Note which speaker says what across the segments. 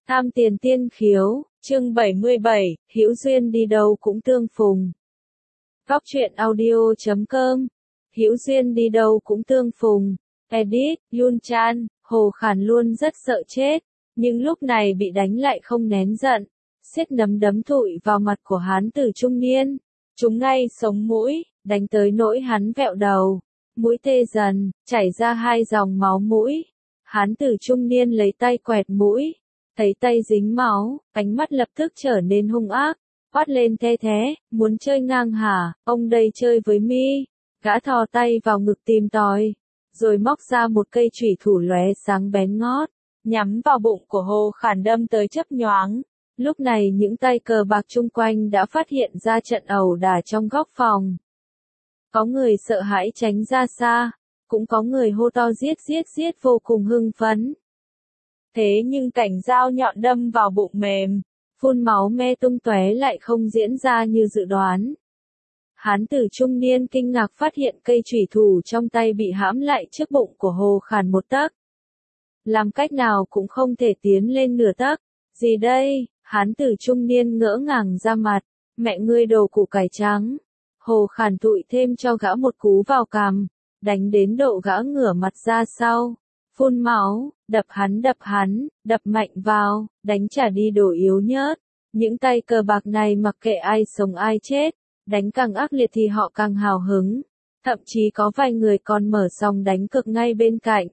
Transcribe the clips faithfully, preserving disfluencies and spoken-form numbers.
Speaker 1: Tham tiền tiên khiếu, chương bảy mươi bảy, hữu duyên đi đâu cũng tương phùng. Góc truyện audio chấm com, hữu duyên đi đâu cũng tương phùng. Edit, Yun Chan, Hồ Khản luôn rất sợ chết, nhưng lúc này bị đánh lại không nén giận, siết nắm đấm thụi vào mặt của hán tử trung niên, trúng ngay sống mũi, đánh tới nỗi hắn vẹo đầu, mũi tê dần, chảy ra hai dòng máu mũi. Hán tử trung niên lấy tay quẹt mũi, thấy tay dính máu, ánh mắt lập tức trở nên hung ác, quát lên the thế, muốn chơi ngang hả, ông đây chơi với mi. Gã thò tay vào ngực tìm tòi, rồi móc ra một cây chủy thủ lóe sáng bén ngót, nhắm vào bụng của Hồ Khản đâm tới chớp nhoáng. Lúc này những tay cờ bạc chung quanh đã phát hiện ra trận ẩu đả trong góc phòng. Có người sợ hãi tránh ra xa, cũng có người hô to giết giết giết vô cùng hưng phấn. Thế nhưng cảnh dao nhọn đâm vào bụng mềm, phun máu me tung tóe lại không diễn ra như dự đoán. Hán tử trung niên kinh ngạc phát hiện cây chủy thủ trong tay bị hãm lại trước bụng của Hồ Khản một tấc. Làm cách nào cũng không thể tiến lên nửa tấc. Gì đây? Hán tử trung niên ngỡ ngàng ra mặt, mẹ ngươi đồ củ cải trắng. Hồ Khản tụi thêm cho gã một cú vào cằm, đánh đến độ gã ngửa mặt ra sau, phun máu, đập hắn đập hắn, đập mạnh vào, đánh trả đi đồ yếu nhớt. Những tay cờ bạc này mặc kệ ai sống ai chết, đánh càng ác liệt thì họ càng hào hứng, thậm chí có vài người còn mở sòng đánh cược ngay bên cạnh.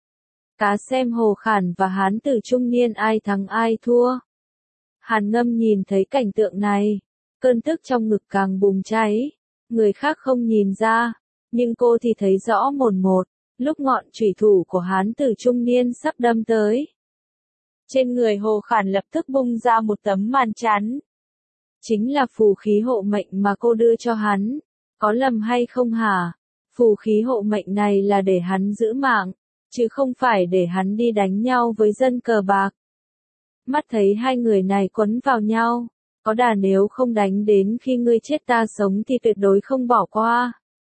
Speaker 1: Cá xem Hồ Khản và hán tử trung niên ai thắng ai thua. Hàn Ngâm nhìn thấy cảnh tượng này, cơn tức trong ngực càng bùng cháy, người khác không nhìn ra, nhưng cô thì thấy rõ mồn một, lúc ngọn chủy thủ của hán tử trung niên sắp đâm tới. Trên người Hồ Khản lập tức bung ra một tấm màn chắn. Chính là phù khí hộ mệnh mà cô đưa cho hắn, có lầm hay không hả? Phù khí hộ mệnh này là để hắn giữ mạng, chứ không phải để hắn đi đánh nhau với dân cờ bạc. Mắt thấy hai người này quấn vào nhau, có đà nếu không đánh đến khi ngươi chết ta sống thì tuyệt đối không bỏ qua.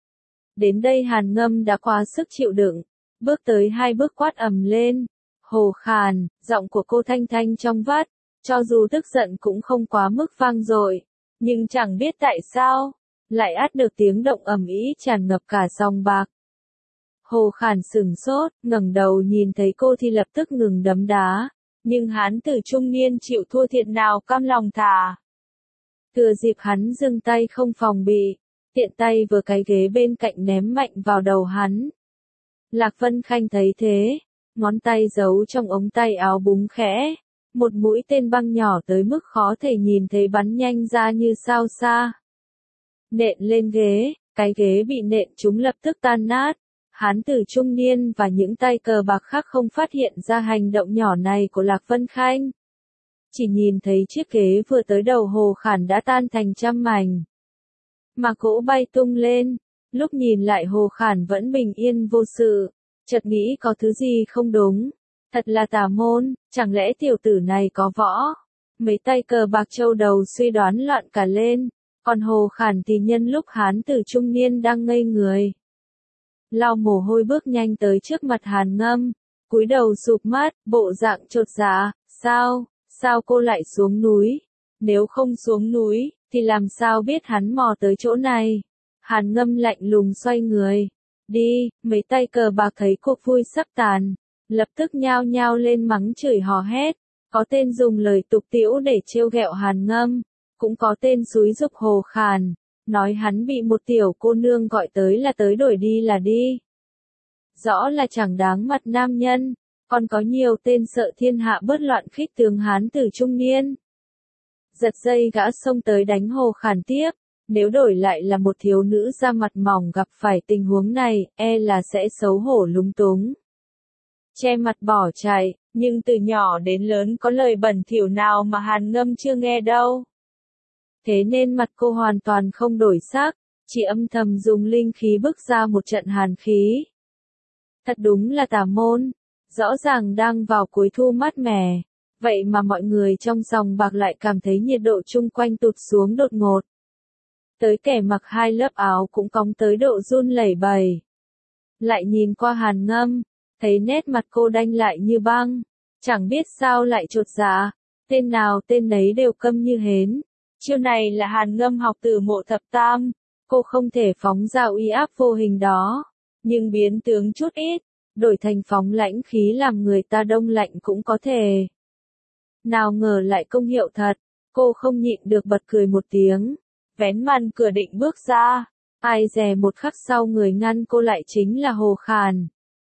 Speaker 1: Đến đây Hàn Ngâm đã quá sức chịu đựng, bước tới hai bước quát ầm lên. Hồ Khản, giọng của cô thanh thanh trong vắt, cho dù tức giận cũng không quá mức vang dội, nhưng chẳng biết tại sao, lại át được tiếng động ầm ĩ tràn ngập cả sòng bạc. Hồ Khản sửng sốt, ngẩng đầu nhìn thấy cô thì lập tức ngừng đấm đá, nhưng hán tử trung niên chịu thua thiệt nào cam lòng thả. Thừa dịp hắn dừng tay không phòng bị, tiện tay vừa cái ghế bên cạnh ném mạnh vào đầu hắn. Lạc Vân Khanh thấy thế, ngón tay giấu trong ống tay áo búng khẽ, một mũi tên băng nhỏ tới mức khó thể nhìn thấy bắn nhanh ra như sao xa. Nện lên ghế, cái ghế bị nện trúng lập tức tan nát. Hán tử trung niên và những tay cờ bạc khác không phát hiện ra hành động nhỏ này của Lạc Vân Khanh. Chỉ nhìn thấy chiếc ghế vừa tới đầu Hồ Khản đã tan thành trăm mảnh. Mà cỗ bay tung lên, lúc nhìn lại Hồ Khản vẫn bình yên vô sự, chợt nghĩ có thứ gì không đúng. Thật là tà môn, chẳng lẽ tiểu tử này có võ? Mấy tay cờ bạc châu đầu suy đoán loạn cả lên, còn Hồ Khản thì nhân lúc hán tử trung niên đang ngây người, lau mồ hôi bước nhanh tới trước mặt Hàn Ngâm, cúi đầu sụp mắt, bộ dạng chột dạ. Sao, sao cô lại xuống núi? Nếu không xuống núi, thì làm sao biết hắn mò tới chỗ này? Hàn Ngâm lạnh lùng xoay người. Đi, mấy tay cờ bạc thấy cuộc vui sắp tàn, lập tức nhao nhao lên mắng chửi hò hét. Có tên dùng lời tục tĩu để trêu ghẹo Hàn Ngâm, cũng có tên xúi giục Hồ Khản, nói hắn bị một tiểu cô nương gọi tới là tới đổi đi là đi. Rõ là chẳng đáng mặt nam nhân, còn có nhiều tên sợ thiên hạ bớt loạn khích tướng hán tử trung niên. Giật dây gã xông tới đánh Hồ Khản tiếp, nếu đổi lại là một thiếu nữ da mặt mỏng gặp phải tình huống này, e là sẽ xấu hổ lúng túng. Che mặt bỏ chạy, nhưng từ nhỏ đến lớn có lời bẩn thỉu nào mà Hàn Ngâm chưa nghe đâu. Thế nên mặt cô hoàn toàn không đổi sắc, chỉ âm thầm dùng linh khí bức ra một trận hàn khí. Thật đúng là tà môn, rõ ràng đang vào cuối thu mát mẻ, vậy mà mọi người trong sòng bạc lại cảm thấy nhiệt độ chung quanh tụt xuống đột ngột. Tới kẻ mặc hai lớp áo cũng cóng tới độ run lẩy bẩy. Lại nhìn qua Hàn Ngâm, thấy nét mặt cô đanh lại như băng, Chẳng biết sao lại chột dạ, tên nào tên nấy đều câm như hến. Chiêu này là Hàn Ngâm học từ Mộ Thập Tam, cô không thể phóng ra uy áp vô hình đó, nhưng biến tướng chút ít, đổi thành phóng lãnh khí làm người ta đông lạnh cũng có thể. Nào ngờ lại công hiệu thật, cô không nhịn được bật cười một tiếng, vén màn cửa định bước ra, ai dè một khắc sau người ngăn cô lại chính là Hồ Khàn.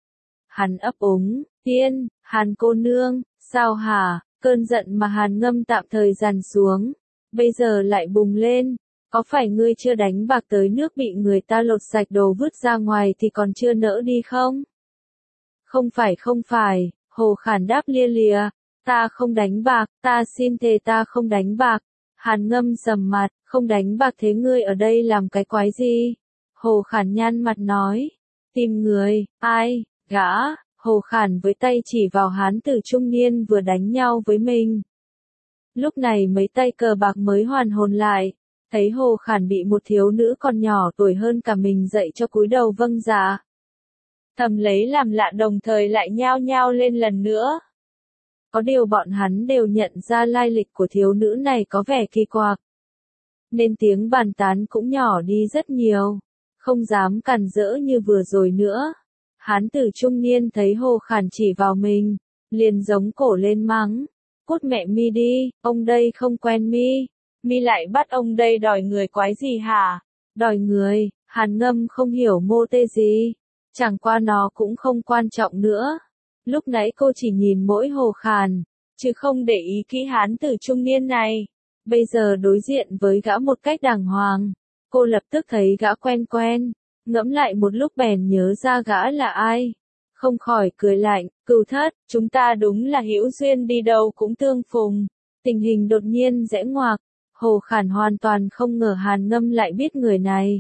Speaker 1: Hắn ấp úng, tiên, Hàn cô nương, sao hả, cơn giận mà Hàn Ngâm tạm thời dằn xuống, bây giờ lại bùng lên, có phải ngươi chưa đánh bạc tới nước bị người ta lột sạch đồ vứt ra ngoài thì còn chưa nỡ đi không? Không phải không phải, Hồ Khàn đáp lia lịa, ta không đánh bạc, ta xin thề ta không đánh bạc. Hàn Ngâm sầm mặt, không đánh bạc thế ngươi ở đây làm cái quái gì? Hồ Khàn nhăn mặt nói, tìm người, ai, gã, Hồ Khàn với tay chỉ vào hán tử trung niên vừa đánh nhau với mình. Lúc này mấy tay cờ bạc mới hoàn hồn lại, thấy Hồ Khàn bị một thiếu nữ còn nhỏ tuổi hơn cả mình dạy cho cúi đầu vâng dạ. Thầm lấy làm lạ đồng thời lại nhao nhao lên lần nữa. Có điều bọn hắn đều nhận ra lai lịch của thiếu nữ này có vẻ kỳ quặc, nên tiếng bàn tán cũng nhỏ đi rất nhiều, không dám càn rỡ như vừa rồi nữa. Hán tử trung niên thấy Hồ Khàn chỉ vào mình, liền giống cổ lên mắng, cút mẹ mi đi, ông đây không quen mi, mi lại bắt ông đây đòi người quái gì hả? Đòi người, Hàn Ngâm không hiểu mô tê gì, chẳng qua nó cũng không quan trọng nữa. Lúc nãy cô chỉ nhìn mỗi Hồ Khàn, chứ không để ý kỹ hán tử trung niên này. Bây giờ đối diện với gã một cách đàng hoàng, cô lập tức thấy gã quen quen, ngẫm lại một lúc bèn nhớ ra gã là ai. Không khỏi cười lạnh, Cửu Thất, chúng ta đúng là hữu duyên đi đâu cũng tương phùng. Tình hình đột nhiên rẽ ngoạc, Hồ Khàn hoàn toàn không ngờ Hàn Ngâm lại biết người này,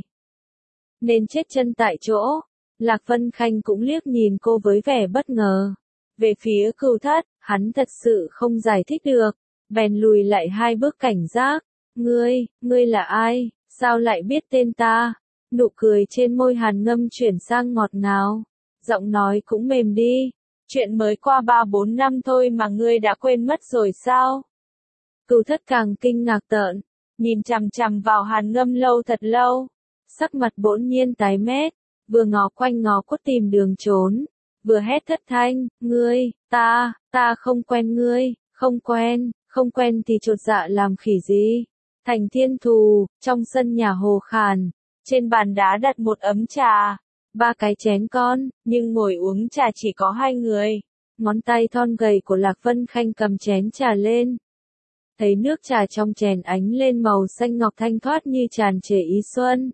Speaker 1: nên chết chân tại chỗ. Lạc Vân Khanh cũng liếc nhìn cô với vẻ bất ngờ. Về phía Cửu Thất, hắn thật sự không giải thích được, bèn lùi lại hai bước cảnh giác. Ngươi, ngươi là ai, sao lại biết tên ta? Nụ cười trên môi Hàn Ngâm chuyển sang ngọt ngào, giọng nói cũng mềm đi. Chuyện mới qua ba bốn năm thôi mà ngươi đã quên mất rồi sao? Cửu Thất càng kinh ngạc tợn, nhìn chằm chằm vào Hàn Ngâm lâu thật lâu, sắc mặt bỗng nhiên tái mét, vừa ngó quanh ngó quất tìm đường trốn, vừa hét thất thanh, ngươi, ta, ta không quen ngươi, không quen, không quen thì chột dạ làm khỉ gì. Thành Thiên Thù, trong sân nhà Hồ Khàn, trên bàn đá đặt một ấm trà, ba cái chén con, nhưng ngồi uống trà chỉ có hai người. Ngón tay thon gầy của Lạc Vân Khanh cầm chén trà lên. Thấy nước trà trong chén ánh lên màu xanh ngọc thanh thoát như tràn trề ý xuân.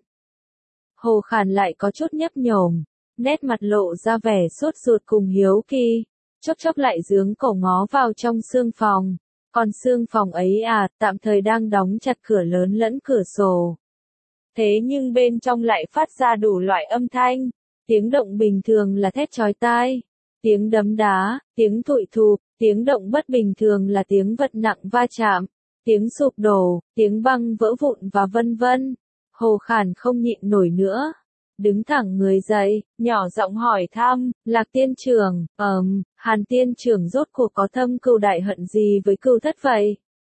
Speaker 1: Hồ Khàn lại có chút nhấp nhổm, nét mặt lộ ra vẻ sốt ruột cùng hiếu kỳ, chốc chốc lại giương cổ ngó vào trong sương phòng. Còn sương phòng ấy à, tạm thời đang đóng chặt cửa lớn lẫn cửa sổ. Thế nhưng bên trong lại phát ra đủ loại âm thanh, tiếng động bình thường là thét chói tai, tiếng đấm đá, tiếng thụi thụp, tiếng động bất bình thường là tiếng vật nặng va chạm, tiếng sụp đổ, tiếng băng vỡ vụn và vân vân. Hồ Khàn không nhịn nổi nữa, đứng thẳng người dậy, nhỏ giọng hỏi thăm, Lạc tiên trưởng, ờm, Hàn tiên trưởng rốt cuộc có thâm cừu đại hận gì với Cửu Thất vậy?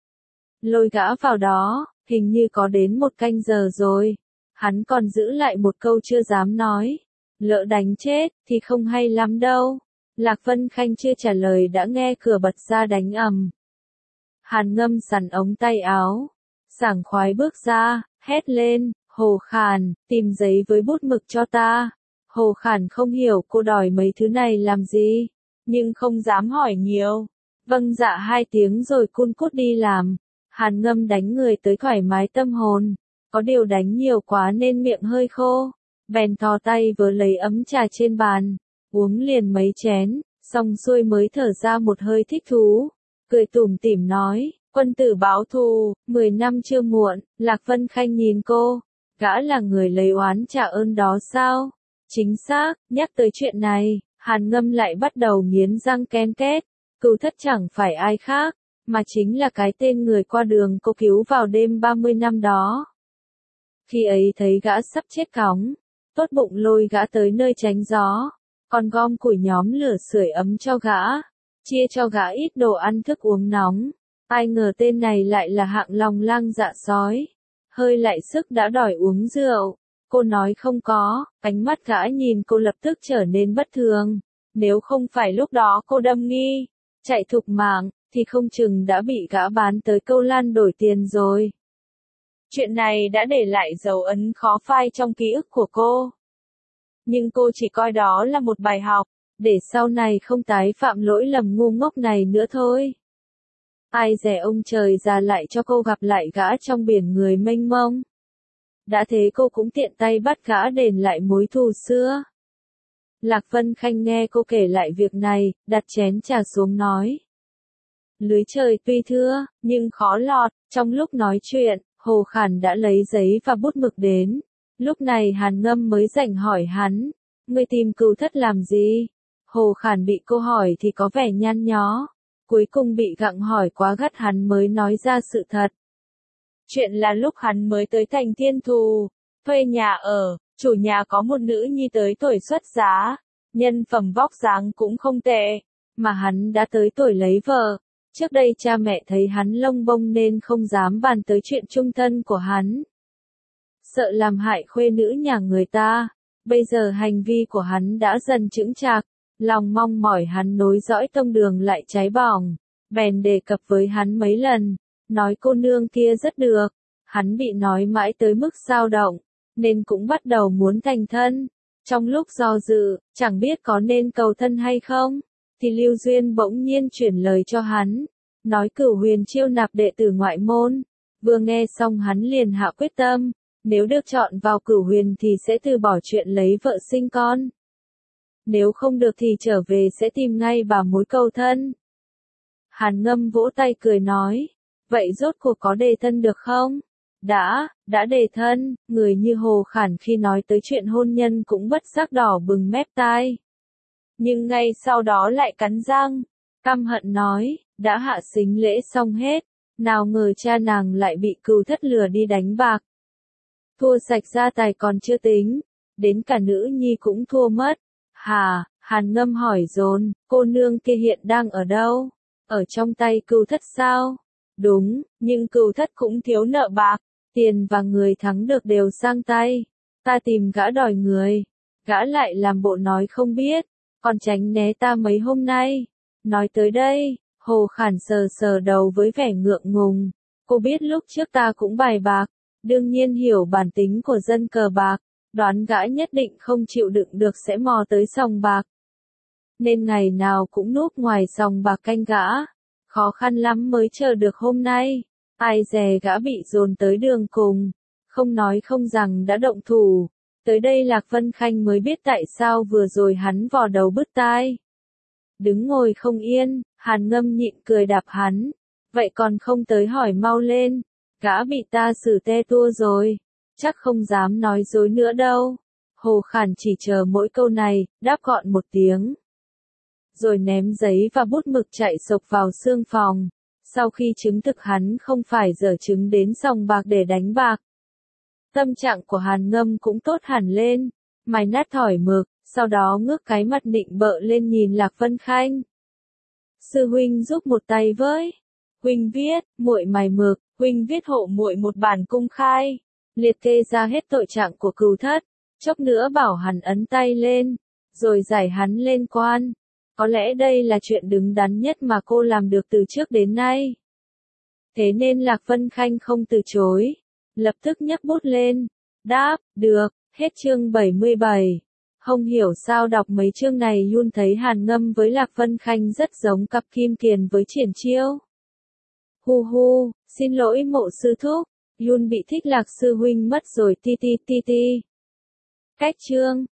Speaker 1: Lôi gã vào đó, hình như có đến một canh giờ rồi, hắn còn giữ lại một câu chưa dám nói, lỡ đánh chết, thì không hay lắm đâu. Lạc Vân Khanh chưa trả lời đã nghe cửa bật ra đánh ầm. Hàn Ngâm sắn ống tay áo, sảng khoái bước ra, hét lên, Hồ Khàn, tìm giấy với bút mực cho ta. Hồ Khàn không hiểu cô đòi mấy thứ này làm gì, nhưng không dám hỏi nhiều. Vâng dạ hai tiếng rồi cun cút đi làm. Hàn Ngâm đánh người tới thoải mái tâm hồn, có điều đánh nhiều quá nên miệng hơi khô, bèn thò tay vớ lấy ấm trà trên bàn, uống liền mấy chén, xong xuôi mới thở ra một hơi thích thú, cười tủm tỉm nói, quân tử báo thù, mười năm chưa muộn. Lạc Vân Khanh nhìn cô, gã là người lấy oán trả ơn đó sao? Chính xác, nhắc tới chuyện này, Hàn Ngâm lại bắt đầu nghiến răng ken két. Cửu Thất chẳng phải ai khác, mà chính là cái tên người qua đường cô cứu vào đêm ba mươi năm đó. Khi ấy thấy gã sắp chết cóng, tốt bụng lôi gã tới nơi tránh gió, còn gom củi nhóm lửa sưởi ấm cho gã. chia cho gã ít đồ ăn thức uống nóng. Ai ngờ tên này lại là hạng lòng lang dạ sói. Hơi lại sức đã đòi uống rượu. Cô nói không có, ánh mắt gã nhìn cô lập tức trở nên bất thường. Nếu không phải lúc đó cô đâm nghi, chạy thục mạng, thì không chừng đã bị gã bán tới Câu Lan đổi tiền rồi. Chuyện này đã để lại dấu ấn khó phai trong ký ức của cô. Nhưng cô chỉ coi đó là một bài học, để sau này không tái phạm lỗi lầm ngu ngốc này nữa thôi. Ai dè ông trời già lại cho cô gặp lại gã trong biển người mênh mông. Đã thế cô cũng tiện tay bắt gã đền lại mối thù xưa. Lạc Vân Khanh nghe cô kể lại việc này, đặt chén trà xuống nói. Lưới trời tuy thưa, nhưng khó lọt. Trong lúc nói chuyện, Hồ Khản đã lấy giấy và bút mực đến. Lúc này Hàn Ngâm mới rảnh hỏi hắn, ngươi tìm Cửu Thất làm gì? Hồ Khản bị cô hỏi thì có vẻ nhăn nhó. Cuối cùng bị gặng hỏi quá gắt hắn mới nói ra sự thật. Chuyện là lúc hắn mới tới thành Thiên Thù, thuê nhà ở, chủ nhà có một nữ nhi tới tuổi xuất giá, nhân phẩm vóc dáng cũng không tệ, mà hắn đã tới tuổi lấy vợ. Trước đây cha mẹ thấy hắn lông bông nên không dám bàn tới chuyện chung thân của hắn. Sợ làm hại khuê nữ nhà người ta, bây giờ hành vi của hắn đã dần chững chạc, lòng mong mỏi hắn nối dõi tông đường lại cháy bỏng, bèn đề cập với hắn mấy lần, nói cô nương kia rất được, hắn bị nói mãi tới mức dao động, nên cũng bắt đầu muốn thành thân. Trong lúc do dự, chẳng biết có nên cầu thân hay không, thì Lưu Duyên bỗng nhiên chuyển lời cho hắn, nói Cửu Huyền chiêu nạp đệ tử ngoại môn. Vừa nghe xong hắn liền hạ quyết tâm, nếu được chọn vào Cửu Huyền thì sẽ từ bỏ chuyện lấy vợ sinh con. Nếu không được thì trở về sẽ tìm ngay bà mối cầu thân. Hàn Ngâm vỗ tay cười nói, vậy rốt cuộc có đề thân được không? Đã, đã đề thân. Người như Hồ Khản khi nói tới chuyện hôn nhân cũng bất giác đỏ bừng mép tai. Nhưng ngay sau đó lại cắn răng, căm hận nói, đã hạ sính lễ xong hết, nào ngờ cha nàng lại bị Cửu Thất lừa đi đánh bạc. Thua sạch gia tài còn chưa tính, đến cả nữ nhi cũng thua mất. Hà, Hàn Ngâm hỏi dồn, cô nương kia hiện đang ở đâu? Ở trong tay Cửu Thất sao? Đúng, nhưng Cửu Thất cũng thiếu nợ bạc, tiền và người thắng được đều sang tay. Ta tìm gã đòi người, gã lại làm bộ nói không biết, còn tránh né ta mấy hôm nay. Nói tới đây, Hồ Khản sờ sờ đầu với vẻ ngượng ngùng. Cô biết lúc trước ta cũng bài bạc, đương nhiên hiểu bản tính của dân cờ bạc, đoán gã nhất định không chịu đựng được sẽ mò tới sòng bạc. Nên ngày nào cũng núp ngoài sòng bạc canh gã, khó khăn lắm mới chờ được hôm nay. Ai dè gã bị dồn tới đường cùng, không nói không rằng đã động thủ. Tới đây Lạc Vân Khanh mới biết tại sao vừa rồi hắn vò đầu bứt tai. Đứng ngồi không yên, Hàn Ngâm nhịn cười đạp hắn. Vậy còn không tới hỏi mau lên, gã bị ta xử te tua rồi, chắc không dám nói dối nữa đâu. Hồ Khản chỉ chờ mỗi câu này, đáp gọn một tiếng. Rồi ném giấy và bút mực chạy sộc vào xương phòng. Sau khi chứng thực hắn không phải giở trứng đến sòng bạc để đánh bạc. Tâm trạng của Hàn Ngâm cũng tốt hẳn lên, mày nát thỏi mực, sau đó ngước cái mặt định bợ lên nhìn Lạc Vân Khanh. Sư huynh giúp một tay với. Huynh viết, muội mài mực, huynh viết hộ muội một bản cung khai, liệt kê ra hết tội trạng của Cửu Thất, chốc nữa bảo hắn ấn tay lên, rồi giải hắn lên quan. Có lẽ đây là chuyện đứng đắn nhất mà cô làm được từ trước đến nay. Thế nên Lạc Vân Khanh không từ chối, lập tức nhấc bút lên, đáp, được. Hết chương bảy mươi bảy. Không hiểu sao đọc mấy chương này Yun thấy Hàn Ngâm với Lạc Vân Khanh rất giống cặp Kim Kiền với Triển Chiêu. Hu hu, xin lỗi Mộ sư thúc, Yun bị Thích Lạc sư huynh mất rồi ti ti ti ti. Cách chương